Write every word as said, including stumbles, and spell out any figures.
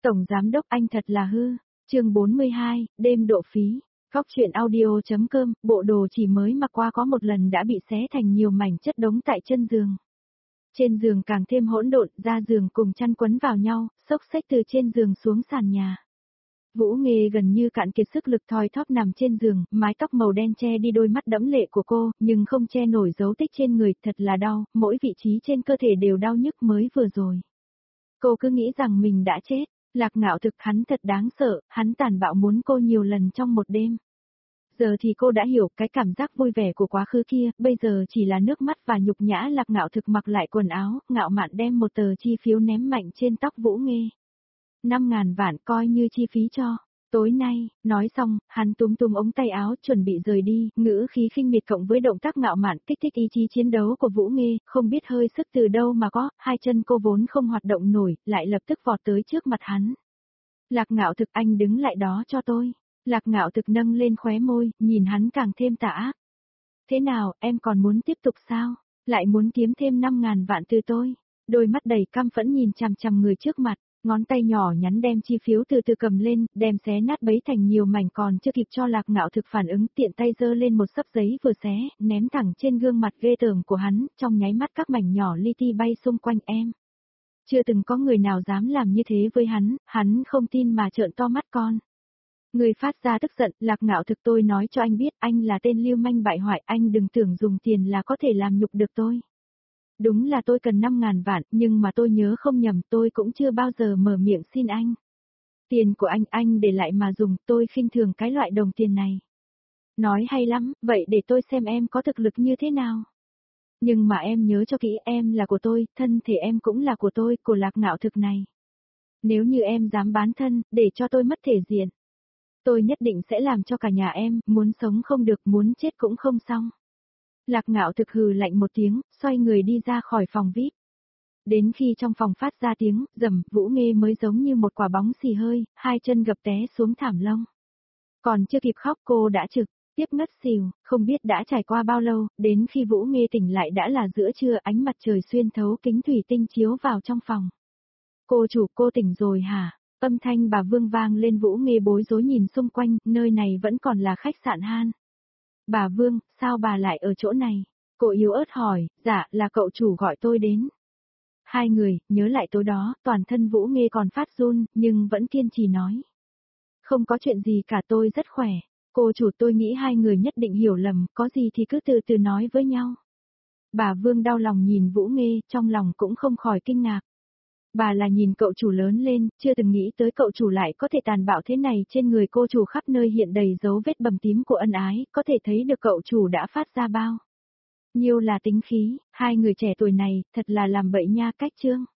Tổng giám đốc anh thật là hư. Chương bốn mươi hai, đêm độ phí. Khóc chuyện audio.com, bộ đồ chỉ mới mặc qua có một lần đã bị xé thành nhiều mảnh chất đống tại chân giường. Trên giường càng thêm hỗn độn, da giường cùng chăn quấn vào nhau, xốc xếch từ trên giường xuống sàn nhà. Vũ Nghê gần như cạn kiệt sức lực thoi thóp nằm trên giường, mái tóc màu đen che đi đôi mắt đẫm lệ của cô, nhưng không che nổi dấu tích trên người, thật là đau, mỗi vị trí trên cơ thể đều đau nhức mới vừa rồi. Cô cứ nghĩ rằng mình đã chết, Lạc Ngạo Thực hắn thật đáng sợ, hắn tàn bạo muốn cô nhiều lần trong một đêm. Giờ thì cô đã hiểu cái cảm giác vui vẻ của quá khứ kia, bây giờ chỉ là nước mắt và nhục nhã. Lạc Ngạo Thực mặc lại quần áo, ngạo mạn đem một tờ chi phiếu ném mạnh trên tóc Vũ Nghê. Năm ngàn vạn coi như chi phí cho. Tối nay, nói xong, hắn túm túm ống tay áo chuẩn bị rời đi, ngữ khí khinh miệt cộng với động tác ngạo mạn kích thích ý chí chiến đấu của Vũ Nghê, không biết hơi sức từ đâu mà có, hai chân cô vốn không hoạt động nổi, lại lập tức vọt tới trước mặt hắn. Lạc Ngạo Thực, anh đứng lại đó cho tôi. Lạc Ngạo Thực nâng lên khóe môi, nhìn hắn càng thêm tà ác. Thế nào, em còn muốn tiếp tục sao? Lại muốn kiếm thêm năm ngàn vạn từ tôi? Đôi mắt đầy căm phẫn nhìn chằm chằm người trước mặt. Ngón tay nhỏ nhắn đem chi phiếu từ từ cầm lên, đem xé nát bấy thành nhiều mảnh, còn chưa kịp cho Lạc Ngạo Thực phản ứng, tiện tay giơ lên một xấp giấy vừa xé, ném thẳng trên gương mặt ghê tởm của hắn, trong nháy mắt các mảnh nhỏ li ti bay xung quanh em. Chưa từng có người nào dám làm như thế với hắn, hắn không tin mà trợn to mắt con. Người phát ra tức giận, Lạc Ngạo Thực, tôi nói cho anh biết, anh là tên lưu manh bại hoại, anh đừng tưởng dùng tiền là có thể làm nhục được tôi. Đúng là tôi cần năm ngàn vạn, nhưng mà tôi nhớ không nhầm, tôi cũng chưa bao giờ mở miệng xin anh. Tiền của anh, anh để lại mà dùng, tôi khinh thường cái loại đồng tiền này. Nói hay lắm, vậy để tôi xem em có thực lực như thế nào. Nhưng mà em nhớ cho kỹ, em là của tôi, thân thể em cũng là của tôi, của Lạc Ngạo Thực này. Nếu như em dám bán thân, để cho tôi mất thể diện, tôi nhất định sẽ làm cho cả nhà em, muốn sống không được, muốn chết cũng không xong. Lạc Ngạo Thực hừ lạnh một tiếng, xoay người đi ra khỏi phòng vi ai pi. Đến khi trong phòng phát ra tiếng rầm, Vũ Nghê mới giống như một quả bóng xì hơi, hai chân gập té xuống thảm lông. Còn chưa kịp khóc cô đã trực tiếp ngất xỉu, không biết đã trải qua bao lâu, đến khi Vũ Nghê tỉnh lại đã là giữa trưa, ánh mặt trời xuyên thấu kính thủy tinh chiếu vào trong phòng. Cô chủ, cô tỉnh rồi hả? Âm thanh bà Vương vang lên. Vũ Nghê bối rối nhìn xung quanh, nơi này vẫn còn là khách sạn Han. Bà Vương, sao bà lại ở chỗ này? Cô yếu ớt hỏi. Dạ, là cậu chủ gọi tôi đến. Hai người, nhớ lại tối đó, toàn thân Vũ Nghê còn phát run, nhưng vẫn kiên trì nói. Không có chuyện gì cả, tôi rất khỏe. Cô chủ, tôi nghĩ hai người nhất định hiểu lầm, có gì thì cứ từ từ nói với nhau. Bà Vương đau lòng nhìn Vũ Nghê, trong lòng cũng không khỏi kinh ngạc. Bà là nhìn cậu chủ lớn lên, chưa từng nghĩ tới cậu chủ lại có thể tàn bạo thế này. Trên người cô chủ khắp nơi hiện đầy dấu vết bầm tím của ân ái, có thể thấy được cậu chủ đã phát ra bao nhiêu là tính khí. Hai người trẻ tuổi này, thật là làm bậy nha. Cách chương